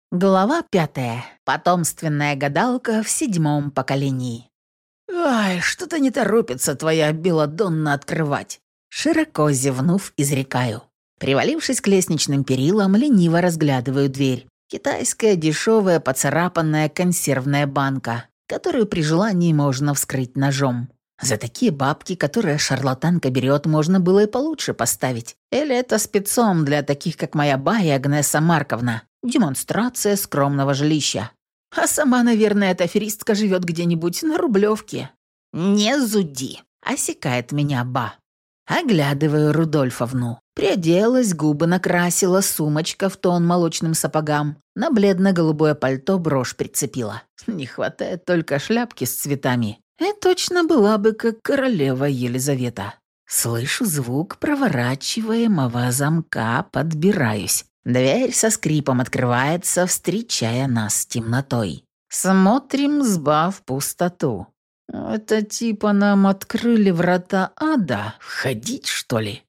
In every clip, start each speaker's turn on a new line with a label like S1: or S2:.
S1: Глава 5. Потомственная гадалка в 7-м поколении. «Ай, что-то не торопится твоя Беладонна открывать!» Широко зевнув, изрекаю. Привалившись к лестничным перилам, лениво разглядываю дверь. Китайская дешевая поцарапанная консервная банка, которую при желании можно вскрыть ножом. За такие бабки, которые шарлатанка берет, можно было и получше поставить. Или это спецом для таких, как моя бая Агнеса Марковна. Демонстрация скромного жилища. А сама, наверное, эта аферистка живет где-нибудь на Рублевке. «Не зуди!» — осекает меня ба. Оглядываю Рудольфовну. Приоделась, губы накрасила, сумочка в тон молочным сапогам. На бледно-голубое пальто брошь прицепила. Не хватает только шляпки с цветами. И точно была бы, как королева Елизавета. Слышу звук проворачиваемого замка, подбираюсь. Дверь со скрипом открывается, встречая нас темнотой. Смотрим, сбав пустоту. Это типа нам открыли врата ада? Входить, что ли?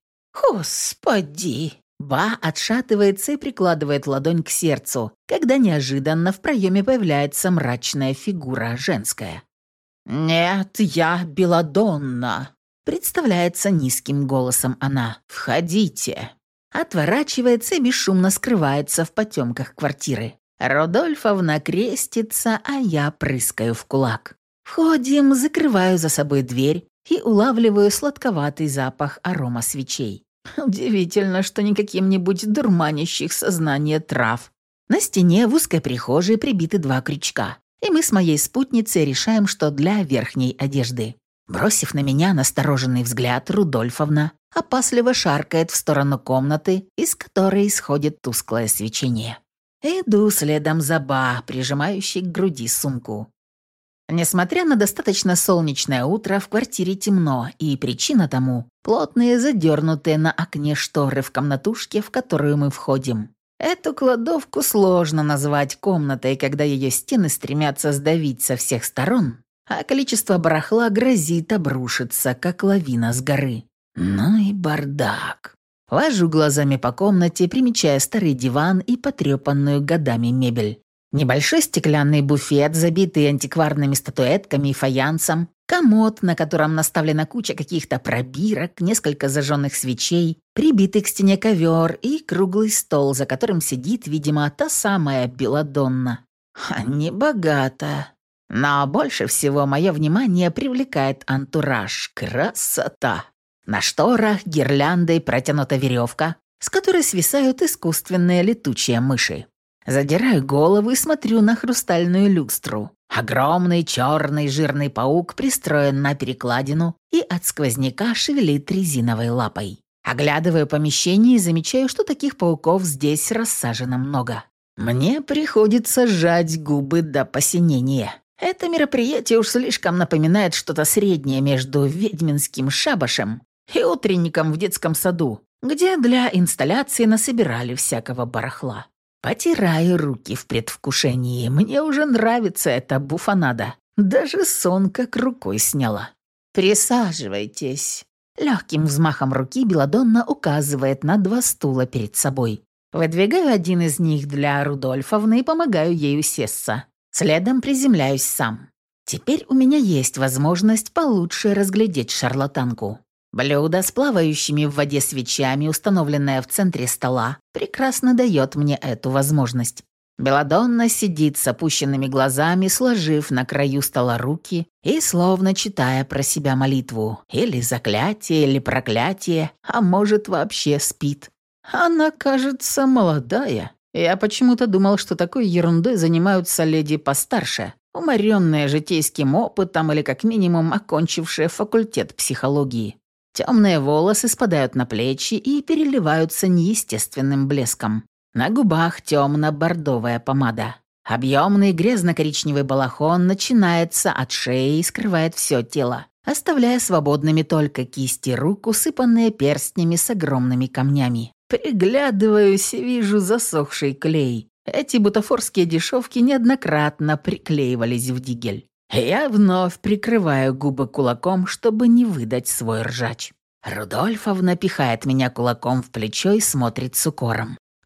S1: Господи! Ба отшатывается и прикладывает ладонь к сердцу, когда неожиданно в проеме появляется мрачная фигура женская. «Нет, я Беладонна», — представляется низким голосом она. «Входите». Отворачивается и бесшумно скрывается в потемках квартиры. Рудольфовна крестится, а я прыскаю в кулак. Входим, закрываю за собой дверь и улавливаю сладковатый запах арома свечей. Удивительно, что не каким-нибудь дурманящих сознание трав. На стене в узкой прихожей прибиты 2 крючка, и мы с моей спутницей решаем, что для верхней одежды. Бросив на меня настороженный взгляд, Рудольфовна опасливо шаркает в сторону комнаты, из которой исходит тусклое свечение. Иду следом за ба, прижимающей к груди сумку. Несмотря на достаточно солнечное утро, в квартире темно, и причина тому – плотные задернутые на окне шторы в комнатушке, в которую мы входим. Эту кладовку сложно назвать комнатой, когда ее стены стремятся сдавить со всех сторон, а количество барахла грозит обрушиться, как лавина с горы. Ну и бардак. Вожу глазами по комнате, примечая старый диван и потрепанную годами мебель. Небольшой стеклянный буфет, забитый антикварными статуэтками и фаянсом, комод, на котором наставлена куча каких-то пробирок, несколько зажженных свечей, прибитый к стене ковер и круглый стол, за которым сидит, видимо, та самая Беладонна. Небогато. Но больше всего мое внимание привлекает антураж. Красота! На шторах гирляндой протянута веревка, с которой свисают искусственные летучие мыши. Задираю голову и смотрю на хрустальную люстру. Огромный черный жирный паук пристроен на перекладину и от сквозняка шевелит резиновой лапой. Оглядываю помещение и замечаю, что таких пауков здесь рассажено много. Мне приходится сжать губы до посинения. Это мероприятие уж слишком напоминает что-то среднее между ведьминским шабашем и утренником в детском саду, где для инсталляции насобирали всякого барахла. Потираю руки в предвкушении. Мне уже нравится эта буфонада. Даже сон как рукой сняла. «Присаживайтесь». Легким взмахом руки Беладонна указывает на 2 стула перед собой. Выдвигаю один из них для Рудольфовны и помогаю ей усесться. Следом приземляюсь сам. Теперь у меня есть возможность получше разглядеть шарлатанку. Блюдо с плавающими в воде свечами, установленное в центре стола, прекрасно дает мне эту возможность. Беладонна сидит с опущенными глазами, сложив на краю стола руки и словно читая про себя молитву. Или заклятие, или проклятие, а может вообще спит. Она, кажется, молодая. Я почему-то думал, что такой ерундой занимаются леди постарше, уморенные житейским опытом или как минимум окончившие факультет психологии. Темные волосы спадают на плечи и переливаются неестественным блеском. На губах темно-бордовая помада. Объемный грязно-коричневый балахон начинается от шеи и скрывает все тело, оставляя свободными только кисти рук, усыпанные перстнями с огромными камнями. Приглядываюсь и вижу засохший клей. Эти бутафорские дешевки неоднократно приклеивались в дигель. Я вновь прикрываю губы кулаком, чтобы не выдать свой ржач. Рудольфовна пихает меня кулаком в плечо и смотрит с укором.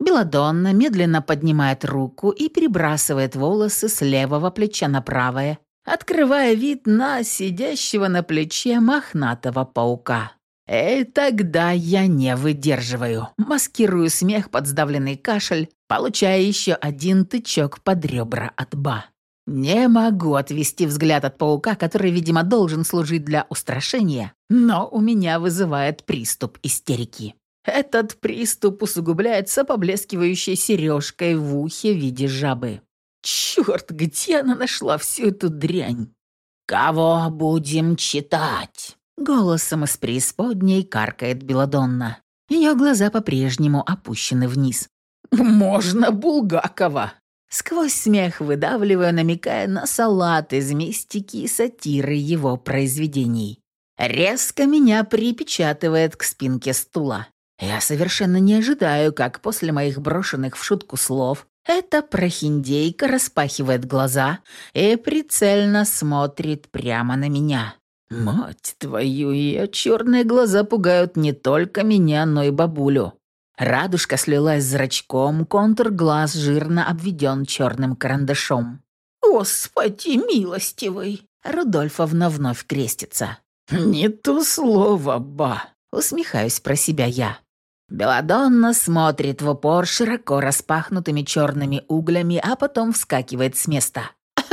S1: Беладонна медленно поднимает руку и перебрасывает волосы с левого плеча на правое, открывая вид на сидящего на плече мохнатого паука. И тогда я не выдерживаю, маскирую смех под сдавленный кашель, получая еще один тычок под ребра от Ба. Не могу отвести взгляд от паука, который, видимо, должен служить для устрашения, но у меня вызывает приступ истерики. Этот приступ усугубляется поблескивающей сережкой в ухе в виде жабы. Черт, где она нашла всю эту дрянь? «Кого будем читать?» Голосом из преисподней каркает Беладонна. Ее глаза по-прежнему опущены вниз. «Можно Булгакова!» Сквозь смех выдавливаю, намекая на салат из мистики и сатиры его произведений. Резко меня припечатывает к спинке стула. Я совершенно не ожидаю, как после моих брошенных в шутку слов эта прохиндейка распахивает глаза и прицельно смотрит прямо на меня. Мать твою, ее черные глаза пугают не только меня, но и бабулю. Радужка слилась зрачком, контур глаз жирно обведен черным карандашом. «Господи милостивый!» Рудольфовна вновь крестится. «Не то слово, Ба!» Усмехаюсь про себя я. Беладонна смотрит в упор широко распахнутыми черными углями, а потом вскакивает с места.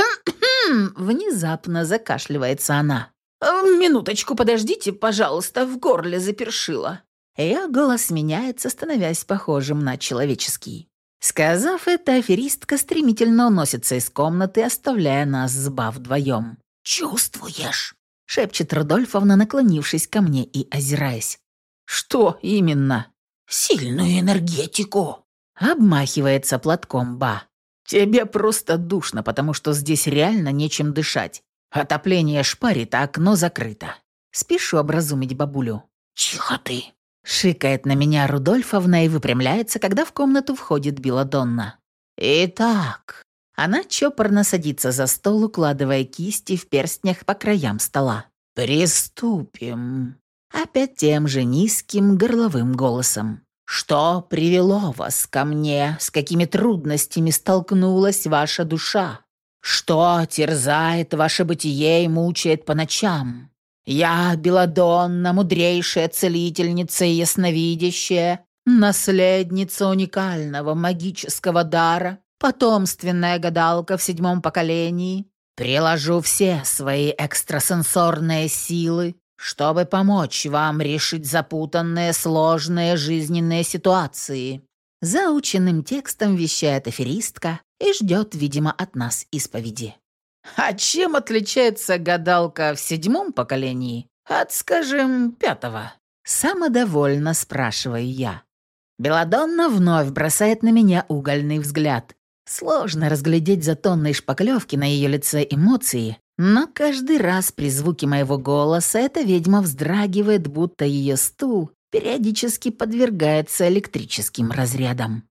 S1: Внезапно закашливается она. «Минуточку, подождите, пожалуйста, в горле запершило». Ее голос меняется, становясь похожим на человеческий. Сказав это, аферистка стремительно уносится из комнаты, оставляя нас с Ба вдвоем. «Чувствуешь?» — шепчет Рудольфовна, наклонившись ко мне и озираясь. «Что именно?» «Сильную энергетику!» — обмахивается платком Ба. «Тебе просто душно, потому что здесь реально нечем дышать. Отопление шпарит, а окно закрыто». Спешу образумить бабулю. «Тихо ты!» — шикает на меня Рудольфовна и выпрямляется, когда в комнату входит Беладонна. «Итак...» Она чопорно садится за стол, укладывая кисти в перстнях по краям стола. «Приступим!» Опять тем же низким горловым голосом. «Что привело вас ко мне? С какими трудностями столкнулась ваша душа? Что терзает ваше бытие и мучает по ночам? Я, Беладонна, мудрейшая целительница и ясновидящая, наследница уникального магического дара, потомственная гадалка в 7-м поколении, приложу все свои экстрасенсорные силы, чтобы помочь вам решить запутанные, сложные жизненные ситуации». Заученным текстом вещает аферистка и ждет, видимо, от нас исповеди. А чем отличается гадалка в 7-м поколении от, скажем, 5-го? Самодовольно спрашиваю я. Беладонна вновь бросает на меня угольный взгляд. Сложно разглядеть за тонной шпаклевки на ее лице эмоции, но каждый раз при звуке моего голоса эта ведьма вздрагивает, будто ее стул периодически подвергается электрическим разрядам.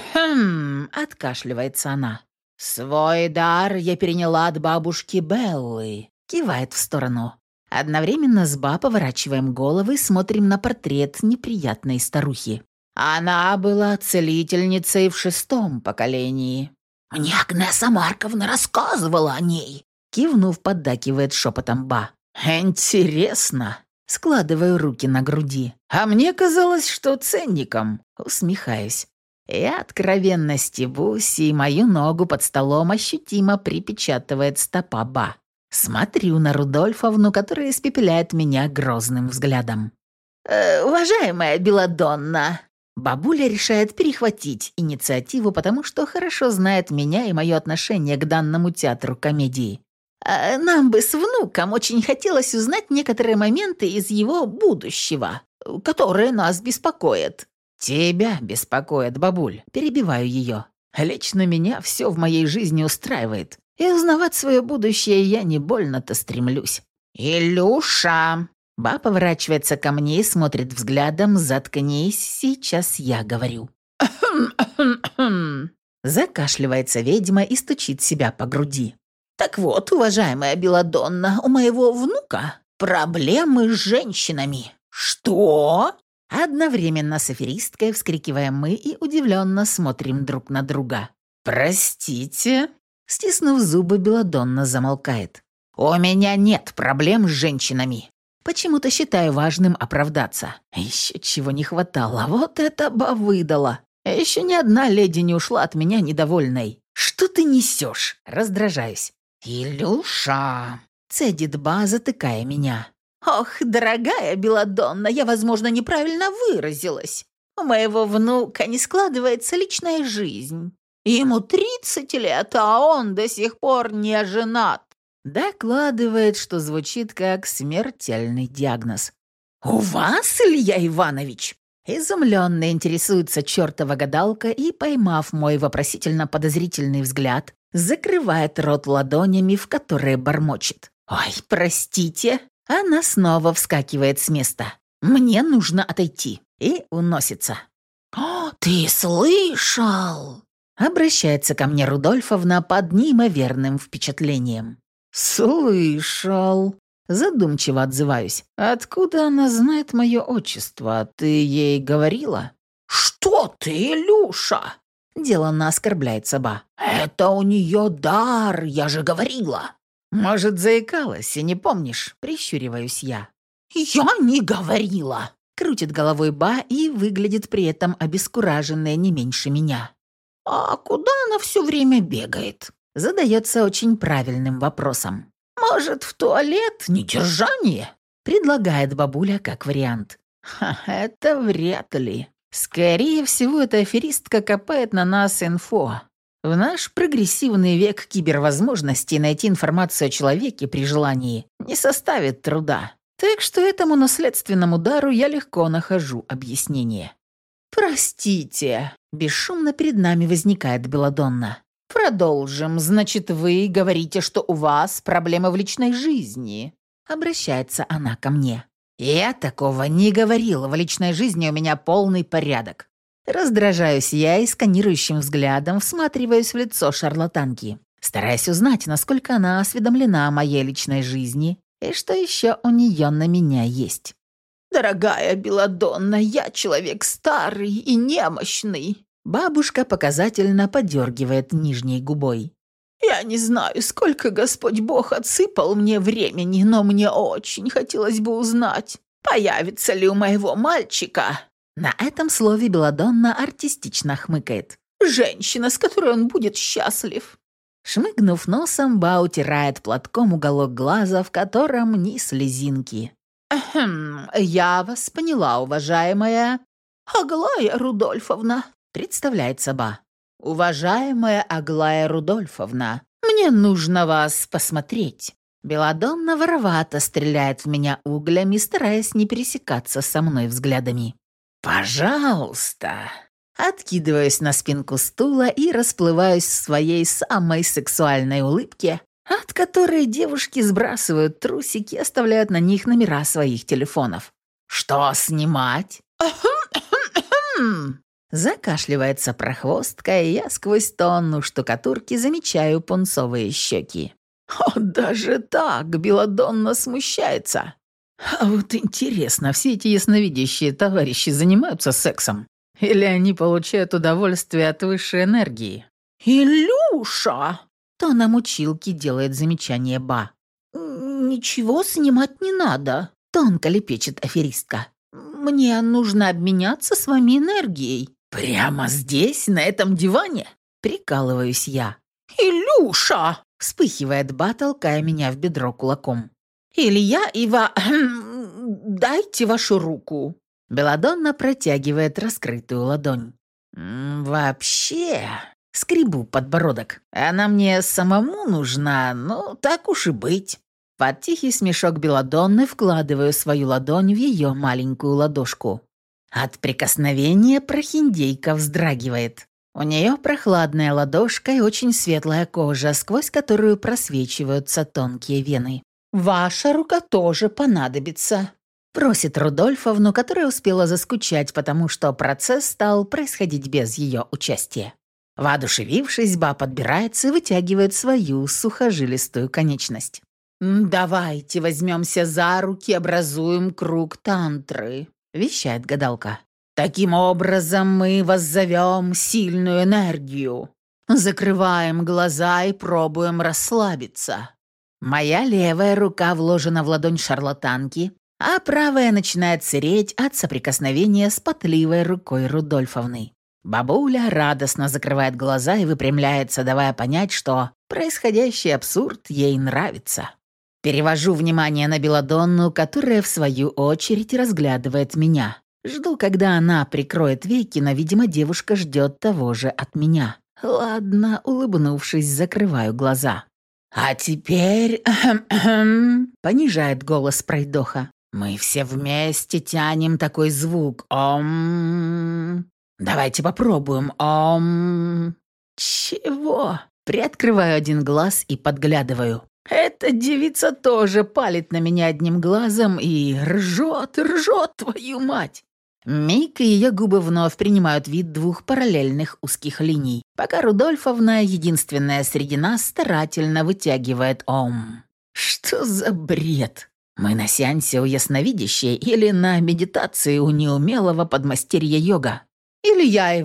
S1: «Хм», — откашливается она. «Свой дар я переняла от бабушки Беллы», — кивает в сторону. Одновременно с Ба поворачиваем головы и смотрим на портрет неприятной старухи. Она была целительницей в 6-м поколении. «Мне Агнеса Марковна рассказывала о ней», — кивнув, поддакивает шепотом Ба. «Интересно», — складываю руки на груди. «А мне казалось, что ценником», — усмехаюсь. И откровенно стебусь, и мою ногу под столом ощутимо припечатывает стопа Ба. Смотрю на Рудольфовну, которая испепеляет меня грозным взглядом. «Уважаемая Беладонна», бабуля решает перехватить инициативу, потому что хорошо знает меня и мое отношение к данному театру комедии. «Нам бы с внуком очень хотелось узнать некоторые моменты из его будущего, которые нас беспокоят». «Тебя беспокоит, бабуль», — перебиваю ее. «Лично меня все в моей жизни устраивает, и узнавать свое будущее я не больно-то стремлюсь». «Илюша!» Ба поворачивается ко мне и смотрит взглядом. «Заткнись, сейчас я говорю». Закашливается ведьма и стучит себя по груди. «Так вот, уважаемая Беладонна, у моего внука проблемы с женщинами». «Что?» Одновременно с аферисткой вскрикиваем мы и удивленно смотрим друг на друга. «Простите?» Стиснув зубы, Беладонна замолкает. «У меня нет проблем с женщинами. Почему-то считаю важным оправдаться. Еще чего не хватало, вот это ба выдала. Еще ни одна леди не ушла от меня недовольной. Что ты несешь?» Раздражаюсь. «Илюша!» Цедит ба, затыкая меня. «Ох, дорогая Беладонна, я, возможно, неправильно выразилась. У моего внука не складывается личная жизнь. Ему 30 лет, а он до сих пор не женат». Докладывает, что звучит как смертельный диагноз. «У вас, Илья Иванович?» Изумленно интересуется чертова гадалка и, поймав мой вопросительно-подозрительный взгляд, закрывает рот ладонями, в которые бормочет. «Ой, простите». Она снова вскакивает с места. «Мне нужно отойти». И уносится. «О, ты слышал?» Обращается ко мне Рудольфовна под неимоверным впечатлением. «Слышал». Задумчиво отзываюсь. «Откуда она знает мое отчество? Ты ей говорила?» «Что ты, Илюша?» Деланно оскорбляется ба. «Это у нее дар, я же говорила». «Может, заикалась и не помнишь?» Прищуриваюсь я. «Я не говорила!» Крутит головой ба и выглядит при этом обескураженная не меньше меня. «А куда она все время бегает?» Задается очень правильным вопросом. «Может, в туалет? Недержание?» Предлагает бабуля как вариант. Это вряд ли. Скорее всего, эта аферистка копает на нас инфо. В наш прогрессивный век кибервозможностей найти информацию о человеке при желании не составит труда. Так что этому наследственному дару я легко нахожу объяснение. «Простите», — бесшумно перед нами возникает Беладонна. «Продолжим. Значит, вы говорите, что у вас проблемы в личной жизни?» Обращается она ко мне. «Я такого не говорила. В личной жизни у меня полный порядок». Раздражаюсь я и сканирующим взглядом всматриваюсь в лицо шарлатанки, стараясь узнать, насколько она осведомлена о моей личной жизни и что еще у нее на меня есть. «Дорогая Беладонна, я человек старый и немощный». Бабушка показательно подергивает нижней губой. «Я не знаю, сколько Господь Бог отсыпал мне времени, но мне очень хотелось бы узнать, появится ли у моего мальчика». На этом слове Беладонна артистично хмыкает. «Женщина, с которой он будет счастлив». Шмыгнув носом, ба утирает платком уголок глаза, в котором ни слезинки. «Я вас поняла, уважаемая Аглая Рудольфовна», представляется ба. «Уважаемая Аглая Рудольфовна, мне нужно вас посмотреть». Беладонна воровато стреляет в меня углями, стараясь не пересекаться со мной взглядами. «Пожалуйста!» Откидываюсь на спинку стула и расплываюсь в своей самой сексуальной улыбке, от которой девушки сбрасывают трусики и оставляют на них номера своих телефонов. «Что снимать?» Закашливается прохвостка, и я сквозь тонну штукатурки замечаю пунцовые щеки. «О, даже так!» — Беладонна смущается. А вот интересно, все эти ясновидящие товарищи занимаются сексом? Или они получают удовольствие от высшей энергии? «Илюша!» — тоном училки делает замечание ба. «Ничего снимать не надо», — тонко лепечет аферистка. «Мне нужно обменяться с вами энергией». «Прямо здесь, на этом диване?» — прикалываюсь я. «Илюша!» — вспыхивает ба, толкая меня в бедро кулаком. «Илья дайте вашу руку». Беладонна протягивает раскрытую ладонь. «Вообще...» — скребу подбородок. «Она мне самому нужна, ну, так уж и быть». Под тихий смешок Беладонны вкладываю свою ладонь в ее маленькую ладошку. От прикосновения прохиндейка вздрагивает. У нее прохладная ладошка и очень светлая кожа, сквозь которую просвечиваются тонкие вены. «Ваша рука тоже понадобится», — просит Рудольфовну, которая успела заскучать, потому что процесс стал происходить без ее участия. Воодушевившись, ба подбирается и вытягивает свою сухожилистую конечность. «Давайте возьмемся за руки, образуем круг тантры». — вещает гадалка. «Таким образом мы воззовем сильную энергию. Закрываем глаза и пробуем расслабиться». Моя левая рука вложена в ладонь шарлатанки, а правая начинает сереть от соприкосновения с потливой рукой Рудольфовны. Бабуля радостно закрывает глаза и выпрямляется, давая понять, что происходящий абсурд ей нравится. Перевожу внимание на Беладонну, которая, в свою очередь, разглядывает меня. Жду, когда она прикроет веки, но, видимо, девушка ждет того же от меня. Ладно, улыбнувшись, закрываю глаза. «А теперь...» — понижает голос пройдоха. «Мы все вместе тянем такой звук. Ом. Давайте попробуем. Ом». «Чего?» Приоткрываю один глаз и подглядываю. Эта девица тоже палит на меня одним глазом и ржет, твою мать. Миг и ее губы вновь принимают вид двух параллельных узких линий, пока Рудольфовна, единственная среди нас, старательно вытягивает «Ом». Что за бред? Мы на сеансе у ясновидящей или на медитации у неумелого подмастерья йога? Или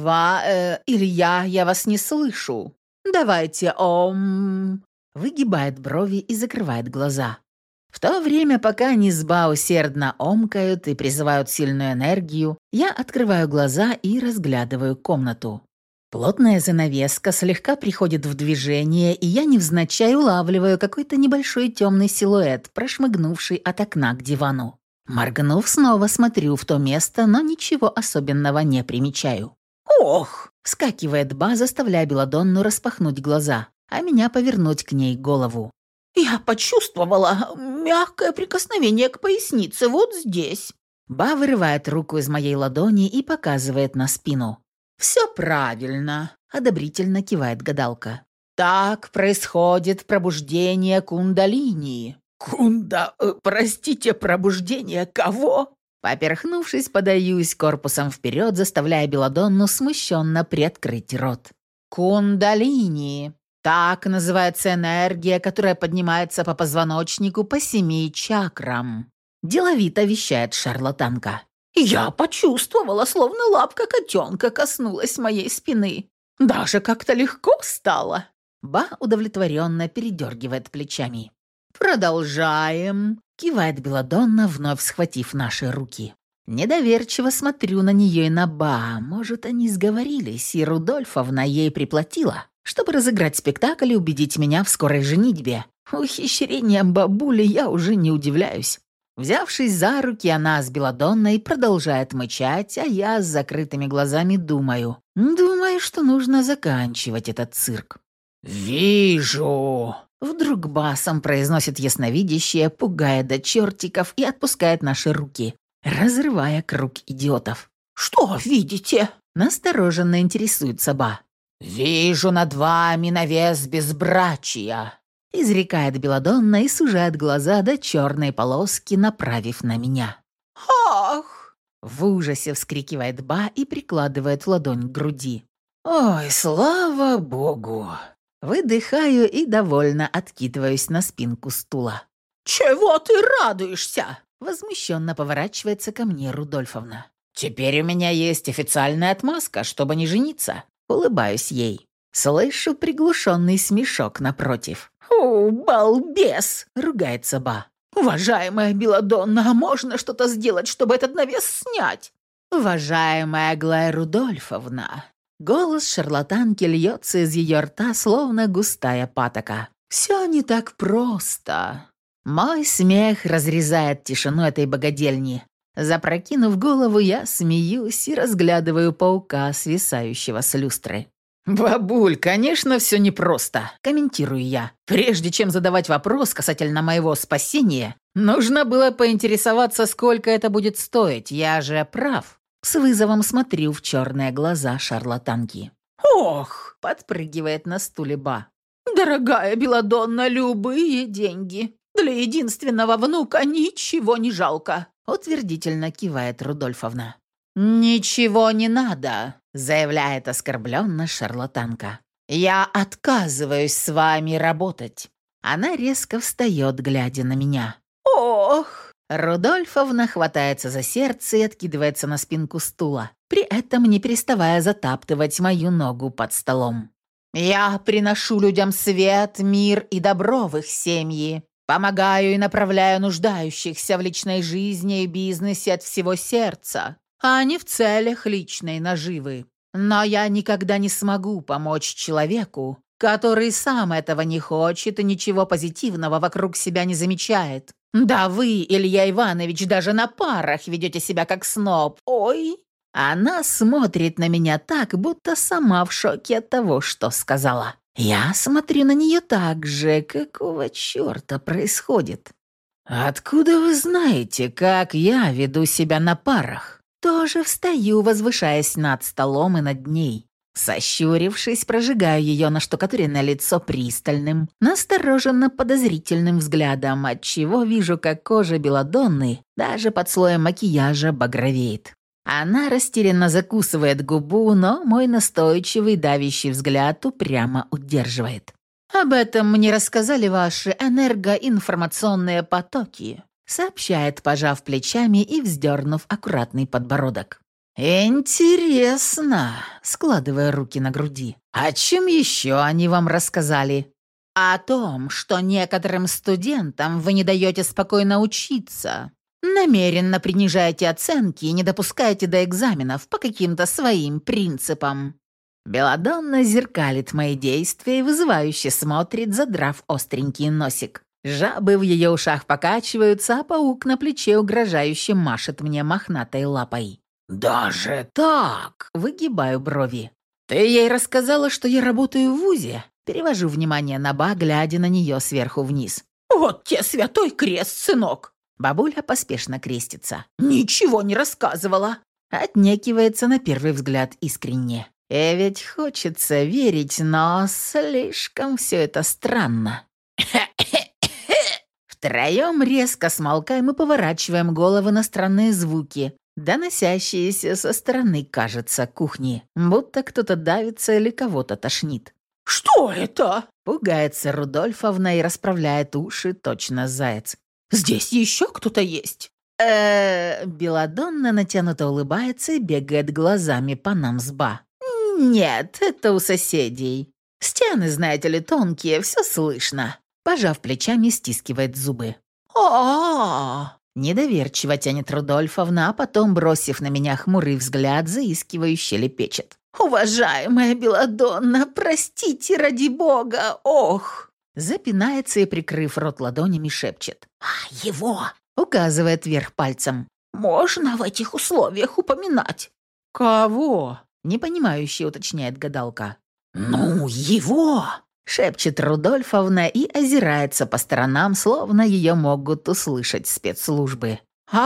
S1: я вас не слышу. Давайте «Ом». Выгибает брови и закрывает глаза. В то время, пока они с Ба усердно омкают и призывают сильную энергию, я открываю глаза и разглядываю комнату. Плотная занавеска слегка приходит в движение, и я невзначай улавливаю какой-то небольшой темный силуэт, прошмыгнувший от окна к дивану. Моргнув, снова смотрю в то место, но ничего особенного не примечаю. «Ох!» — вскакивает Ба, заставляя Беладонну распахнуть глаза, а меня повернуть к ней голову. «Я почувствовала мягкое прикосновение к пояснице вот здесь». Ба вырывает руку из моей ладони и показывает на спину. «Все правильно», — одобрительно кивает гадалка. «Так происходит пробуждение кундалини». Простите, пробуждение кого?» Поперхнувшись, подаюсь корпусом вперед, заставляя Беладонну смущенно приоткрыть рот. «Кундалини. Так называется энергия, которая поднимается по позвоночнику по 7 чакрам», – деловито вещает шарлатанка. «Я почувствовала, словно лапка котенка коснулась моей спины. Даже как-то легко стало». Ба удовлетворенно передергивает плечами. «Продолжаем», – кивает Беладонна, вновь схватив наши руки. Недоверчиво смотрю на нее и на Ба. Может, они сговорились, и Рудольфовна ей приплатила, чтобы разыграть спектакль и убедить меня в скорой женитьбе. Ухищрением бабули я уже не удивляюсь. Взявшись за руки, она с Беладонной продолжает мычать, а я с закрытыми глазами думаю, что нужно заканчивать этот цирк. «Вижу!» Вдруг басом произносит ясновидящее, пугая до чертиков и отпускает наши руки, разрывая круг идиотов. «Что видите?» Настороженно интересуется Ба. «Вижу над вами навес безбрачия», — изрекает Беладонна и сужает глаза до черной полоски, направив на меня. «Ах!» — в ужасе вскрикивает Ба и прикладывает ладонь к груди. «Ой, слава богу!» Выдыхаю и довольно откидываюсь на спинку стула. «Чего ты радуешься?» — возмущенно поворачивается ко мне Рудольфовна. «Теперь у меня есть официальная отмазка, чтобы не жениться». Улыбаюсь ей. Слышу приглушенный смешок напротив. «О, балбес!» — ругается Ба. «Уважаемая Беладонна, а можно что-то сделать, чтобы этот навес снять?» «Уважаемая Аглая Рудольфовна». Голос шарлатанки льется из ее рта, словно густая патока. «Все не так просто». Мой смех разрезает тишину этой богадельни. Запрокинув голову, я смеюсь и разглядываю паука, свисающего с люстры. «Бабуль, конечно, все непросто», – комментирую я. «Прежде чем задавать вопрос касательно моего спасения, нужно было поинтересоваться, сколько это будет стоить. Я же прав». С вызовом смотрю в черные глаза шарлатанки. «Ох!» – подпрыгивает на стуле Ба. «Дорогая Беладонна, любые деньги. Для единственного внука ничего не жалко», – утвердительно кивает Рудольфовна. «Ничего не надо», – заявляет оскорбленно шарлатанка. «Я отказываюсь с вами работать». Она резко встает, глядя на меня. «Ох!» Рудольфовна хватается за сердце и откидывается на спинку стула, при этом не переставая затаптывать мою ногу под столом. «Я приношу людям свет, мир и добро в их семьи. Помогаю и направляю нуждающихся в личной жизни и бизнесе от всего сердца, а не в целях личной наживы. Но я никогда не смогу помочь человеку, который сам этого не хочет и ничего позитивного вокруг себя не замечает. Да вы, Илья Иванович, даже на парах ведете себя как сноб. Ой!» Она смотрит на меня так, будто сама в шоке от того, что сказала. Я смотрю на нее так же. Какого черта происходит? «Откуда вы знаете, как я веду себя на парах?» Тоже встаю, возвышаясь над столом и над ней. Сощурившись, прожигаю ее наштукатуренное лицо пристальным, настороженно подозрительным взглядом, отчего вижу, как кожа Беладонны даже под слоем макияжа багровеет. Она растерянно закусывает губу, но мой настойчивый давящий взгляд упрямо удерживает. «Об этом мне рассказали ваши энергоинформационные потоки», сообщает, пожав плечами и вздернув аккуратный подбородок. «Интересно», складывая руки на груди. «О чем еще они вам рассказали?» «О том, что некоторым студентам вы не даете спокойно учиться, намеренно принижаете оценки и не допускаете до экзаменов по каким-то своим принципам». Беладонна зеркалит мои действия и вызывающе смотрит, задрав остренький носик. Жабы в ее ушах покачиваются, а паук на плече угрожающе машет мне мохнатой лапой. «Даже так?» — выгибаю брови. «Ты ей рассказала, что я работаю в вузе?» Перевожу внимание на Ба, глядя на нее сверху вниз. «Вот те святой крест, сынок!» Бабуля поспешно крестится. «Ничего не рассказывала!» Отнекивается на первый взгляд искренне. И ведь хочется верить, но слишком все это странно. Втроем резко смолкаем и поворачиваем головы на странные звуки, доносящиеся со стороны, кажется, кухни, будто кто-то давится или кого-то тошнит. «Что это?» — пугается Рудольфовна и расправляет уши, точно заяц. «Здесь еще кто-то есть?» Беладонна натянуто улыбается и бегает глазами по нам с Ба. «Нет, это у соседей. Стены, знаете ли, тонкие, все слышно». Пожав плечами, стискивает зубы. «А-а-а!» Недоверчиво тянет Рудольфовна, а потом, бросив на меня хмурый взгляд, заискивающе лепечет. «Уважаемая Беладонна, простите ради бога, ох!» Запинается и, прикрыв рот ладонями, шепчет. «А его!» — указывает вверх пальцем. «Можно в этих условиях упоминать?» «Кого?» — непонимающе уточняет гадалка. «Ну, его!» — шепчет Рудольфовна и озирается по сторонам, словно ее могут услышать спецслужбы.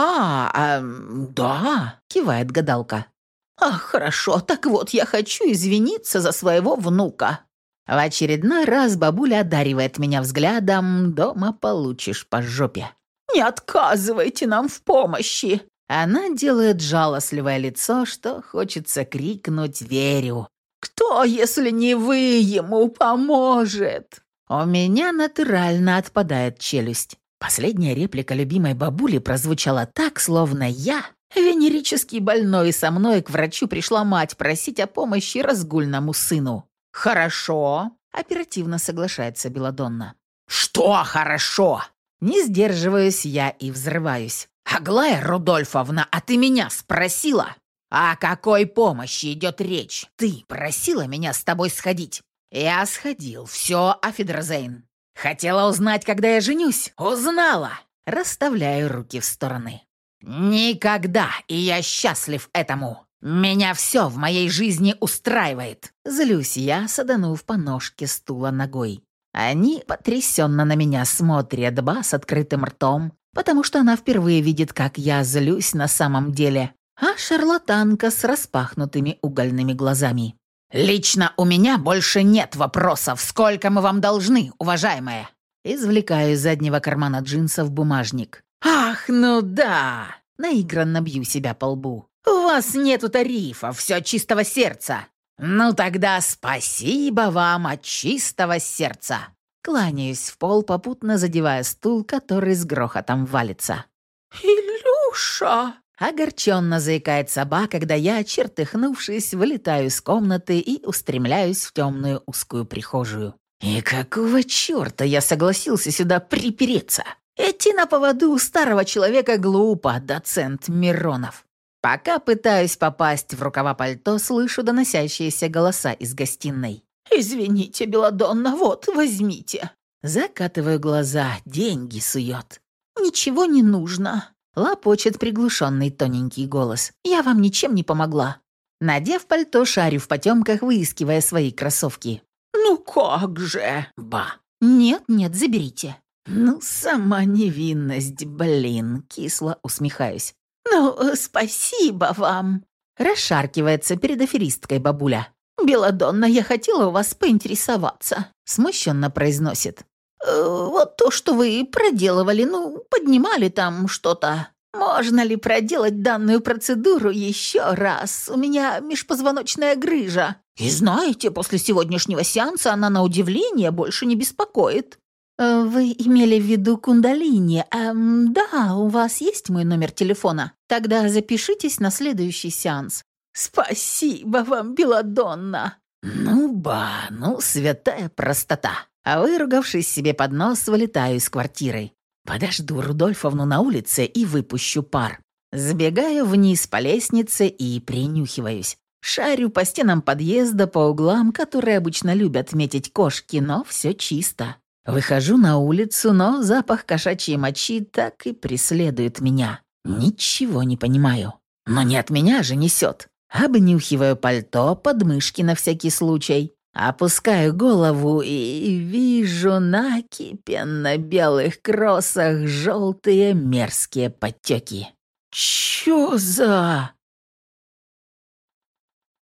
S1: Да», — кивает гадалка. «Ах, хорошо, так вот я хочу извиниться за своего внука». В очередной раз бабуля одаривает меня взглядом, дома получишь по жопе. «Не отказывайте нам в помощи!» Она делает жалостливое лицо, что хочется крикнуть «Верю!» «Кто, если не вы, ему поможет?» У меня натурально отпадает челюсть. Последняя реплика любимой бабули прозвучала так, словно я, венерический больной, со мной к врачу пришла мать просить о помощи разгульному сыну. «Хорошо», — оперативно соглашается Беладонна. «Что хорошо?» Не сдерживаюсь я и взрываюсь. «Аглая Рудольфовна, а ты меня спросила?» «О какой помощи идет речь? Ты просила меня с тобой сходить?» «Я сходил. Все, Афидрозейн. Хотела узнать, когда я женюсь? Узнала!» Расставляю руки в стороны. «Никогда, и я счастлив этому. Меня все в моей жизни устраивает». Злюсь я, саданув по ножке стула ногой. Они потрясенно на меня смотрят, Ба с открытым ртом, потому что она впервые видит, как я злюсь на самом деле, а шарлатанка с распахнутыми угольными глазами. «Лично у меня больше нет вопросов. Сколько мы вам должны, уважаемая?» Извлекаю из заднего кармана джинсов бумажник. «Ах, ну да!» Наигранно бью себя по лбу. «У вас нету тарифа, все от чистого сердца». «Ну тогда спасибо вам от чистого сердца». Кланяюсь в пол, попутно задевая стул, который с грохотом валится. «Илюша!» Огорченно заикает собака, когда я, чертыхнувшись, вылетаю из комнаты и устремляюсь в темную узкую прихожую. И какого черта я согласился сюда припереться? Идти на поводу у старого человека глупо, доцент Миронов. Пока пытаюсь попасть в рукава пальто, слышу доносящиеся голоса из гостиной. «Извините, Беладонна, вот, возьмите». Закатываю глаза, деньги сует. «Ничего не нужно», — лопочет приглушенный тоненький голос. «Я вам ничем не помогла». Надев пальто, шарю в потемках, выискивая свои кроссовки. «Ну как же?» «Ба». «Нет, нет, заберите». «Ну, сама невинность, блин», — кисло усмехаюсь. «Ну, спасибо вам», — расшаркивается перед аферисткой бабуля. «Беладонна, я хотела у вас поинтересоваться», — смущенно произносит. «Вот то, что вы проделывали, поднимали там что-то. Можно ли проделать данную процедуру еще раз? У меня межпозвоночная грыжа. И знаете, после сегодняшнего сеанса она на удивление больше не беспокоит». «Вы имели в виду кундалини? Да, у вас есть мой номер телефона. Тогда запишитесь на следующий сеанс». «Спасибо вам, Беладонна!» Святая простота. А выругавшись себе под нос, вылетаю из квартиры. Подожду Рудольфовну на улице и выпущу пар. Сбегаю вниз по лестнице и принюхиваюсь. Шарю по стенам подъезда, по углам, которые обычно любят метить кошки, но все чисто. Выхожу на улицу, но запах кошачьей мочи так и преследует меня. Ничего не понимаю. Но не от меня же несет. Обнюхиваю пальто, подмышки на всякий случай. Опускаю голову и вижу на кипенно-белых кроссах желтые мерзкие подтеки. «Чё за...»